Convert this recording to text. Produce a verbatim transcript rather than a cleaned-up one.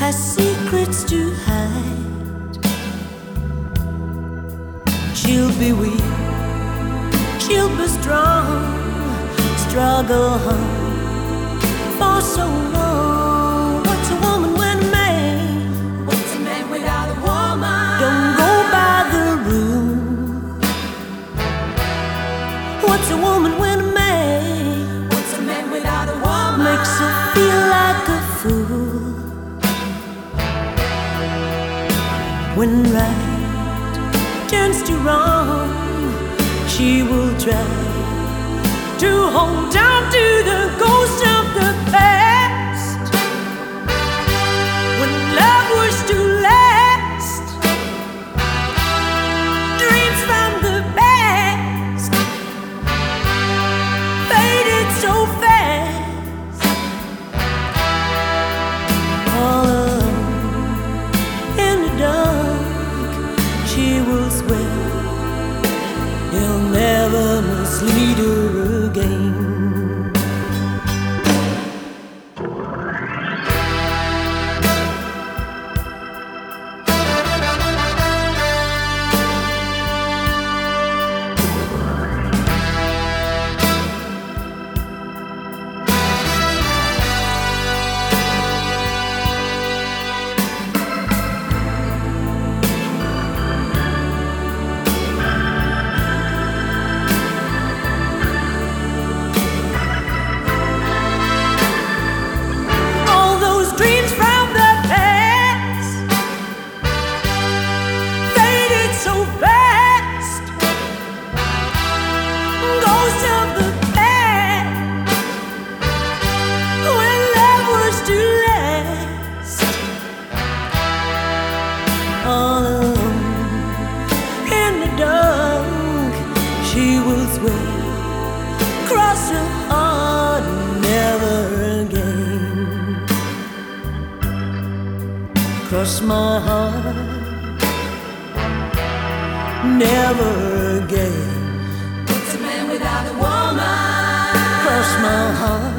has secrets to hide. She'll be weak, she'll be strong, struggle on for so long. What's a woman when a man? What's a man without a woman? Don't go by the rule. What's a woman when a man? What's a man without a woman? Makes her feel like a fool. When right turns to wrong, she will try to hold on to the ghost of the past. When love was to last, dreams from the past faded so fast. All alone in the dark, she will swear he'll never mislead her again. All alone in the dark, she will swear, cross her heart, never again. Cross my heart, never again. What's a man without a woman? Cross my heart.